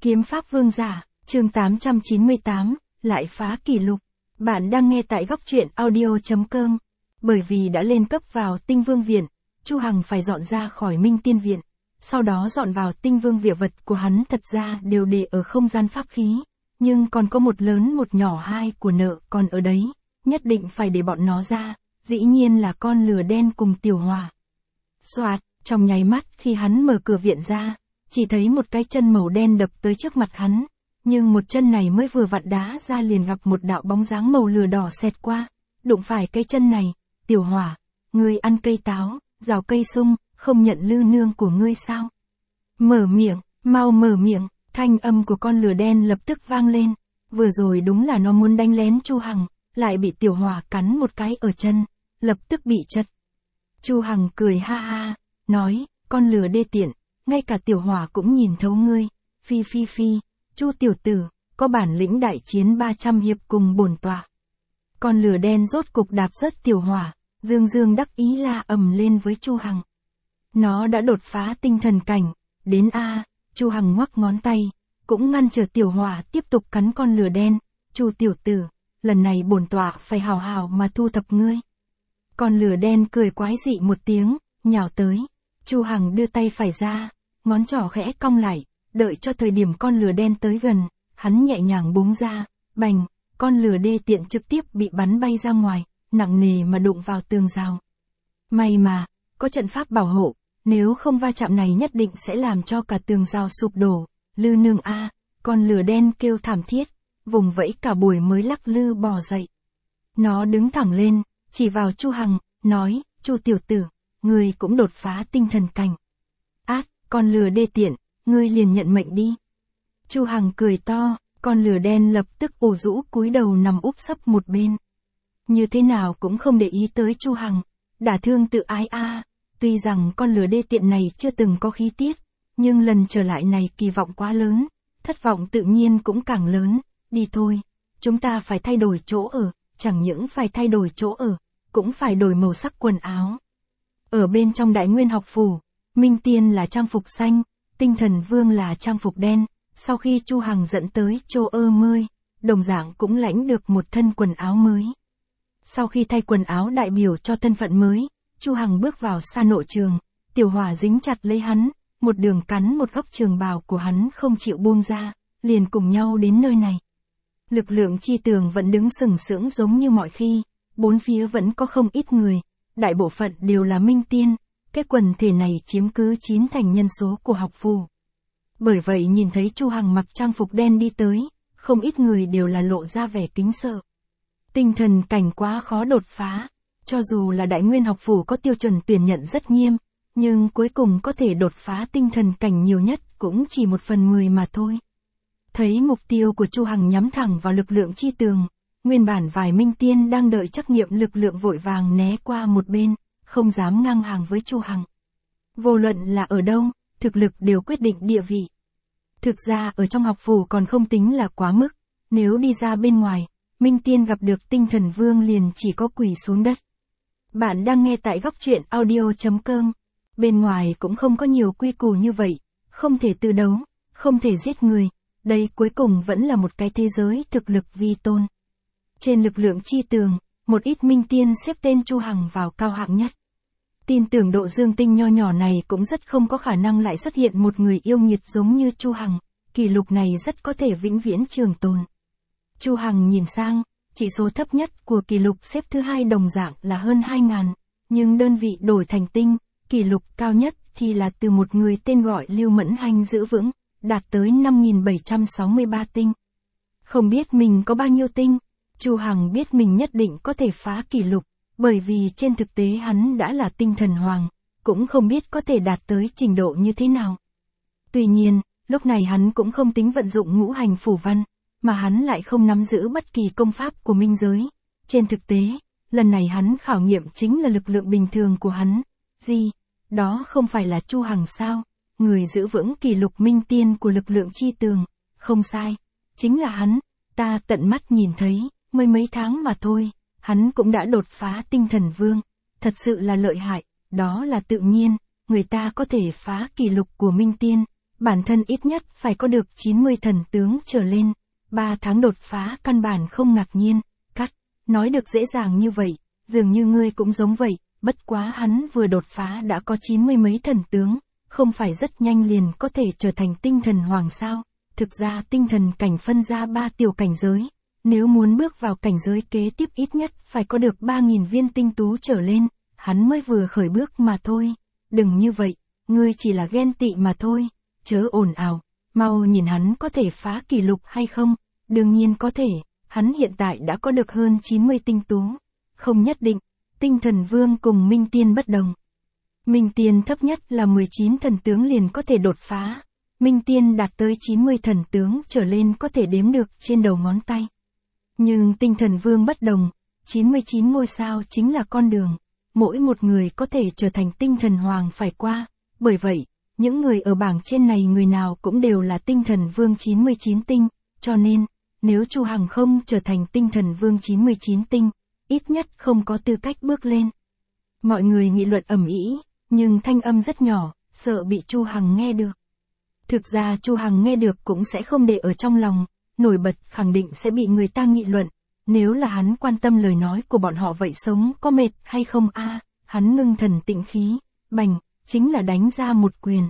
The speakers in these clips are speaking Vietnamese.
Kiếm pháp vương giả, chương 898, lại phá kỷ lục. Bạn đang nghe tại góc truyện audio.com. Bởi vì đã lên cấp vào tinh vương viện, Chu Hằng phải dọn ra khỏi Minh Tiên viện. Sau đó dọn vào tinh vương viện vật của hắn thật ra đều để ở không gian pháp khí. Nhưng còn có một lớn một nhỏ hai của nợ còn ở đấy, nhất định phải để bọn nó ra, dĩ nhiên là con lừa đen cùng Tiểu Hỏa. Soạt, trong nháy mắt khi hắn mở cửa viện ra, chỉ thấy một cái chân màu đen đập tới trước mặt hắn, nhưng một chân này mới vừa vặn đá ra liền gặp một đạo bóng dáng màu lửa đỏ xẹt qua, đụng phải cái chân này, Tiểu Hỏa, ngươi ăn cây táo, rào cây sung, không nhận lư nương của ngươi sao? Mở miệng, mau mở miệng, thanh âm của con lửa đen lập tức vang lên, vừa rồi đúng là nó muốn đánh lén Chu Hằng, lại bị Tiểu Hỏa cắn một cái ở chân, lập tức bị chật. Chu Hằng cười ha ha, nói, con lừa đê tiện, ngay cả Tiểu Hỏa cũng nhìn thấu ngươi, phi phi phi, Chu tiểu tử, có bản lĩnh đại chiến 300 hiệp cùng bổn tọa. Con lừa đen rốt cục đạp rớt Tiểu Hỏa, dương dương đắc ý la ầm lên với Chu Hằng. Nó đã đột phá tinh thần cảnh, đến A, Chu Hằng ngoắc ngón tay, cũng ngăn trở Tiểu Hỏa tiếp tục cắn con lừa đen, Chu tiểu tử, lần này bổn tọa phải hào hào mà thu thập ngươi. Con lửa đen cười quái dị một tiếng, nhào tới. Chu Hằng đưa tay phải ra, ngón trỏ khẽ cong lại, đợi cho thời điểm con lửa đen tới gần, hắn nhẹ nhàng búng ra, bành, con lửa đê tiện trực tiếp bị bắn bay ra ngoài, nặng nề mà đụng vào tường rào. May mà, có trận pháp bảo hộ, nếu không va chạm này nhất định sẽ làm cho cả tường rào sụp đổ. Lư nương a, con lửa đen kêu thảm thiết, vùng vẫy cả buổi mới lắc lư bò dậy. Nó đứng thẳng lên, chỉ vào Chu Hằng, nói, Chu tiểu tử, ngươi cũng đột phá tinh thần cảnh. Ác, con lừa đê tiện, ngươi liền nhận mệnh đi. Chu Hằng cười to, con lừa đen lập tức ủ rũ cúi đầu nằm úp sấp một bên. Như thế nào cũng không để ý tới Chu Hằng, đả thương tự ái a. Tuy rằng con lừa đê tiện này chưa từng có khí tiết, nhưng lần trở lại này kỳ vọng quá lớn, thất vọng tự nhiên cũng càng lớn. Đi thôi, chúng ta phải thay đổi chỗ ở, chẳng những phải thay đổi chỗ ở, cũng phải đổi màu sắc quần áo. Ở bên trong Đại Nguyên học phủ, Minh Tiên là trang phục xanh, Tinh Thần Vương là trang phục đen, sau khi Chu Hằng dẫn tới chỗ ở mới, đồng dạng cũng lãnh được một thân quần áo mới. Sau khi thay quần áo đại biểu cho thân phận mới, Chu Hằng bước vào sa nộ trường, Tiểu Hỏa dính chặt lấy hắn, một đường cắn một góc trường bào của hắn không chịu buông ra, liền cùng nhau đến nơi này. Lực lượng chi tường vẫn đứng sừng sững giống như mọi khi, bốn phía vẫn có không ít người, đại bộ phận đều là Minh Tiên, cái quần thể này chiếm cứ 9 thành nhân số của học phủ. Bởi vậy nhìn thấy Chu Hằng mặc trang phục đen đi tới, không ít người đều là lộ ra vẻ kính sợ. Tinh thần cảnh quá khó đột phá, cho dù là Đại Nguyên học phủ có tiêu chuẩn tuyển nhận rất nghiêm, nhưng cuối cùng có thể đột phá tinh thần cảnh nhiều nhất cũng chỉ 1/10 mà thôi. Thấy mục tiêu của Chu Hằng nhắm thẳng vào lực lượng chi tường, nguyên bản vài Minh Tiên đang đợi trắc nghiệm lực lượng vội vàng né qua một bên, không dám ngang hàng với Chu Hằng. Vô luận là ở đâu, thực lực đều quyết định địa vị. Thực ra ở trong học phủ còn không tính là quá mức, nếu đi ra bên ngoài, Minh Tiên gặp được Tinh Thần Vương liền chỉ có quỳ xuống đất. Bạn đang nghe tại góc truyện audio.com. Bên ngoài cũng không có nhiều quy củ như vậy, không thể từ đấu, không thể giết người. Đây cuối cùng vẫn là một cái thế giới thực lực vi tôn. Trên lực lượng chi tường, một ít Minh Tiên xếp tên Chu Hằng vào cao hạng nhất. Tin tưởng độ dương tinh nho nhỏ này cũng rất không có khả năng lại xuất hiện một người yêu nghiệt giống như Chu Hằng, kỷ lục này rất có thể vĩnh viễn trường tồn. Chu Hằng nhìn sang, chỉ số thấp nhất của kỷ lục xếp thứ hai đồng dạng là hơn 2.000, nhưng đơn vị đổi thành tinh, kỷ lục cao nhất thì là từ một người tên gọi Lưu Mẫn Hành giữ vững, đạt tới 5.763 tinh. Không biết mình có bao nhiêu tinh, Chu Hằng biết mình nhất định có thể phá kỷ lục, bởi vì trên thực tế hắn đã là tinh thần hoàng, cũng không biết có thể đạt tới trình độ như thế nào. Tuy nhiên, lúc này hắn cũng không tính vận dụng ngũ hành phủ văn, mà hắn lại không nắm giữ bất kỳ công pháp của minh giới. Trên thực tế, lần này hắn khảo nghiệm chính là lực lượng bình thường của hắn. Gì? Đó không phải là Chu Hằng sao? Người giữ vững kỷ lục Minh Tiên của lực lượng chi tường. Không sai, chính là hắn, ta tận mắt nhìn thấy, mới mấy tháng mà thôi, hắn cũng đã đột phá Tinh Thần Vương. Thật sự là lợi hại, đó là tự nhiên, người ta có thể phá kỷ lục của Minh Tiên, bản thân ít nhất phải có được 90 thần tướng trở lên, 3 tháng đột phá căn bản không ngạc nhiên. Cắt, nói được dễ dàng như vậy, dường như ngươi cũng giống vậy, bất quá hắn vừa đột phá đã có 90 mấy thần tướng, không phải rất nhanh liền có thể trở thành tinh thần hoàng sao. Thực ra tinh thần cảnh phân ra 3 tiểu cảnh giới, nếu muốn bước vào cảnh giới kế tiếp ít nhất phải có được 3.000 viên tinh tú trở lên, hắn mới vừa khởi bước mà thôi. Đừng như vậy, ngươi chỉ là ghen tị mà thôi, chớ ồn ào, mau nhìn hắn có thể phá kỷ lục hay không, đương nhiên có thể, hắn hiện tại đã có được hơn 90 tinh tú. Không nhất định, tinh thần vương cùng minh tiên bất đồng. Minh tiên thấp nhất là 19 thần tướng liền có thể đột phá, minh tiên đạt tới 90 thần tướng trở lên có thể đếm được trên đầu ngón tay. Nhưng tinh thần vương bất đồng, 99 ngôi sao chính là con đường, mỗi một người có thể trở thành tinh thần hoàng phải qua, bởi vậy, những người ở bảng trên này người nào cũng đều là tinh thần vương 99 tinh, cho nên, nếu Chu Hằng không trở thành tinh thần vương 99 tinh, ít nhất không có tư cách bước lên. Mọi người nghị luận ầm ĩ, nhưng thanh âm rất nhỏ, sợ bị Chu Hằng nghe được. Thực ra Chu Hằng nghe được cũng sẽ không để ở trong lòng, nổi bật khẳng định sẽ bị người ta nghị luận. Nếu là hắn quan tâm lời nói của bọn họ vậy sống có mệt hay không a? Hắn ngưng thần tĩnh khí, bành, chính là đánh ra một quyền.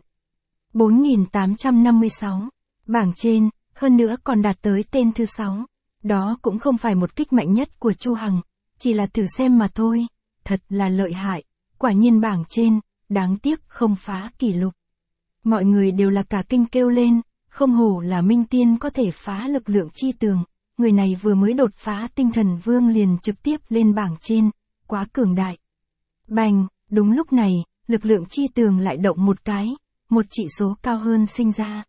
4856, bảng trên, hơn nữa còn đạt tới tên thứ 6. Đó cũng không phải một kích mạnh nhất của Chu Hằng, chỉ là thử xem mà thôi, thật là lợi hại, quả nhiên bảng trên, đáng tiếc không phá kỷ lục. Mọi người đều là cả kinh kêu lên, không hổ là minh tiên có thể phá lực lượng chi tường, người này vừa mới đột phá tinh thần vương liền trực tiếp lên bảng trên, quá cường đại. Bành, đúng lúc này, lực lượng chi tường lại động một cái, một chỉ số cao hơn sinh ra.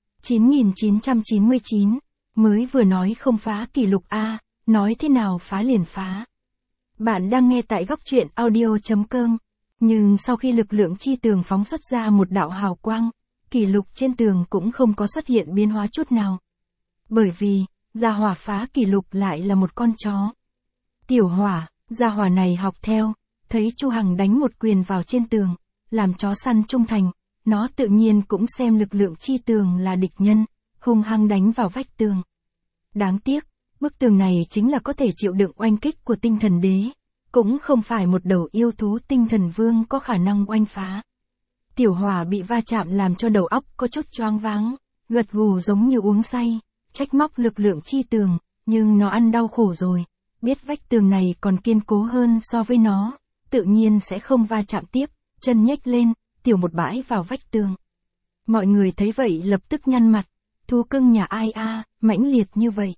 9999, mới vừa nói không phá kỷ lục A, nói thế nào phá liền phá. Bạn đang nghe tại góc truyện audio.com, nhưng sau khi lực lượng chi tường phóng xuất ra một đạo hào quang, kỷ lục trên tường cũng không có xuất hiện biến hóa chút nào. Bởi vì, gia hỏa phá kỷ lục lại là một con chó. Tiểu hỏa, gia hỏa này học theo, thấy Chu Hằng đánh một quyền vào trên tường, làm chó săn trung thành, nó tự nhiên cũng xem lực lượng chi tường là địch nhân, hung hăng đánh vào vách tường. Đáng tiếc, bức tường này chính là có thể chịu đựng oanh kích của tinh thần đế, cũng không phải một đầu yêu thú tinh thần vương có khả năng oanh phá. Tiểu hỏa bị va chạm làm cho đầu óc có chút choáng váng, gật gù giống như uống say, trách móc lực lượng chi tường, nhưng nó ăn đau khổ rồi, biết vách tường này còn kiên cố hơn so với nó, tự nhiên sẽ không va chạm tiếp, chân nhếch lên, tiểu một bãi vào vách tường. Mọi người thấy vậy lập tức nhăn mặt, thú cưng nhà ai a, mãnh liệt như vậy.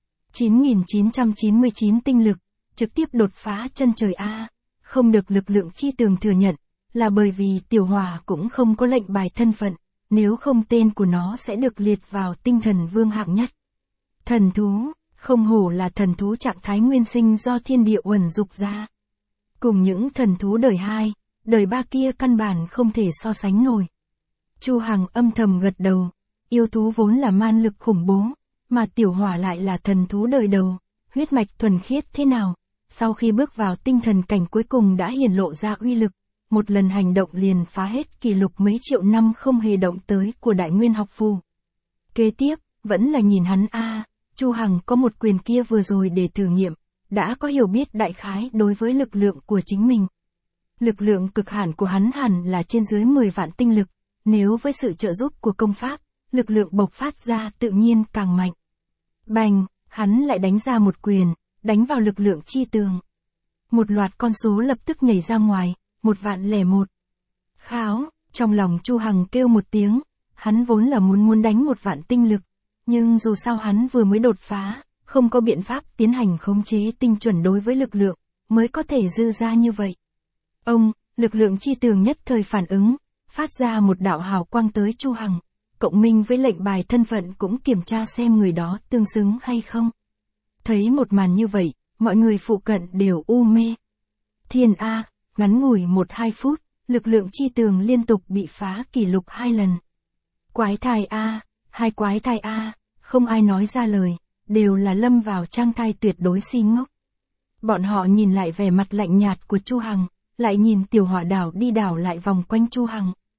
9999 tinh lực, trực tiếp đột phá chân trời a, không được lực lượng chi tường thừa nhận, là bởi vì tiểu hỏa cũng không có lệnh bài thân phận, nếu không tên của nó sẽ được liệt vào tinh thần vương hạng nhất. Thần thú, không hổ là thần thú trạng thái nguyên sinh do thiên địa uẩn dục ra. Cùng những thần thú đời 2, đời 3 kia căn bản không thể so sánh nổi. Chu Hằng âm thầm gật đầu, yêu thú vốn là man lực khủng bố, mà tiểu hỏa lại là thần thú đời đầu, huyết mạch thuần khiết thế nào, sau khi bước vào tinh thần cảnh cuối cùng đã hiển lộ ra uy lực, một lần hành động liền phá hết kỷ lục mấy triệu năm không hề động tới của Đại Nguyên học phù. Kế tiếp, vẫn là nhìn hắn a, Chu Hằng có một quyền kia vừa rồi để thử nghiệm, đã có hiểu biết đại khái đối với lực lượng của chính mình. Lực lượng cực hạn của hắn hẳn là trên dưới 10 vạn tinh lực, nếu với sự trợ giúp của công pháp, lực lượng bộc phát ra tự nhiên càng mạnh. Bành, hắn lại đánh ra một quyền, đánh vào lực lượng chi tường. Một loạt con số lập tức nhảy ra ngoài, 1.001. Kháo, trong lòng Chu Hằng kêu một tiếng, hắn vốn là muốn đánh 1 vạn tinh lực, nhưng dù sao hắn vừa mới đột phá, không có biện pháp tiến hành khống chế tinh chuẩn đối với lực lượng, mới có thể dư ra như vậy. Ông, lực lượng chi tường nhất thời phản ứng, phát ra một đạo hào quang tới Chu Hằng, cộng minh với lệnh bài thân phận cũng kiểm tra xem người đó tương xứng hay không. Thấy một màn như vậy, mọi người phụ cận đều u mê. Thiên A, ngắn ngủi 1-2 phút, lực lượng chi tường liên tục bị phá kỷ lục 2 lần. Quái thai A, 2 quái thai A, không ai nói ra lời, đều là lâm vào trang thai tuyệt đối si ngốc. Bọn họ nhìn lại vẻ mặt lạnh nhạt của Chu Hằng, lại nhìn tiểu hỏa đảo đi đảo lại vòng quanh Chu Hằng,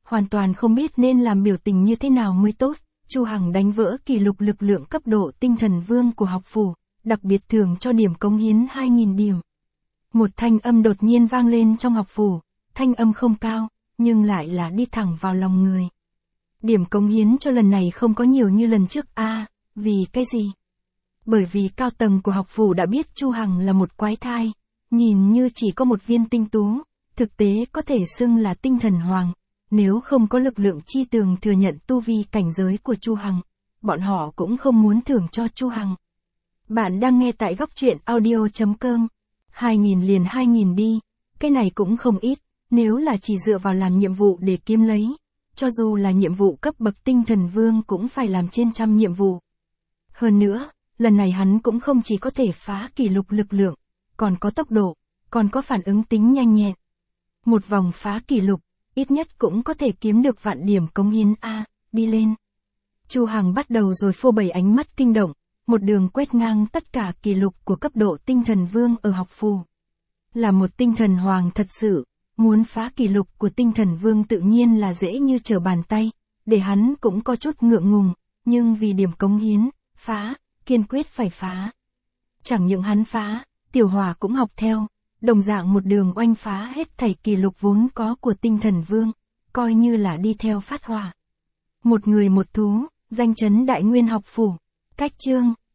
hoàn toàn không biết nên làm biểu tình như thế nào mới tốt. Chu Hằng đánh vỡ kỷ lục lực lượng cấp độ tinh thần vương của học phủ, đặc biệt thưởng cho điểm cống hiến 2.000 điểm. Một thanh âm đột nhiên vang lên trong học phủ, thanh âm không cao, nhưng lại là đi thẳng vào lòng người. Điểm cống hiến cho lần này không có nhiều như lần trước vì cái gì? Bởi vì cao tầng của học phủ đã biết Chu Hằng là một quái thai, nhìn như chỉ có một viên tinh tú, thực tế có thể xưng là tinh thần hoàng. Nếu không có lực lượng chi tường thừa nhận tu vi cảnh giới của Chu Hằng, bọn họ cũng không muốn thưởng cho Chu Hằng. Bạn đang nghe tại góc truyện audio.com. 2.000 liền 2.000 đi, cái này cũng không ít, nếu là chỉ dựa vào làm nhiệm vụ để kiếm lấy, cho dù là nhiệm vụ cấp bậc tinh thần vương cũng phải làm trên trăm nhiệm vụ. Hơn nữa, lần này hắn cũng không chỉ có thể phá kỷ lục lực lượng, còn có tốc độ, còn có phản ứng tính nhanh nhẹn. Một vòng phá kỷ lục, ít nhất cũng có thể kiếm được vạn điểm cống hiến đi lên. Chu Hằng bắt đầu rồi phô bày ánh mắt kinh động, một đường quét ngang tất cả kỷ lục của cấp độ tinh thần vương ở học phủ. Là một tinh thần hoàng thật sự, muốn phá kỷ lục của tinh thần vương tự nhiên là dễ như trở bàn tay, để hắn cũng có chút ngượng ngùng, nhưng vì điểm cống hiến, phá, kiên quyết phải phá. Chẳng những hắn phá, Tiểu Hỏa cũng học theo, đồng dạng một đường oanh phá hết thảy kỷ lục vốn có của tinh thần vương, coi như là đi theo phát hỏa. Một người một thú, danh chấn Đại Nguyên học phủ. Cách chương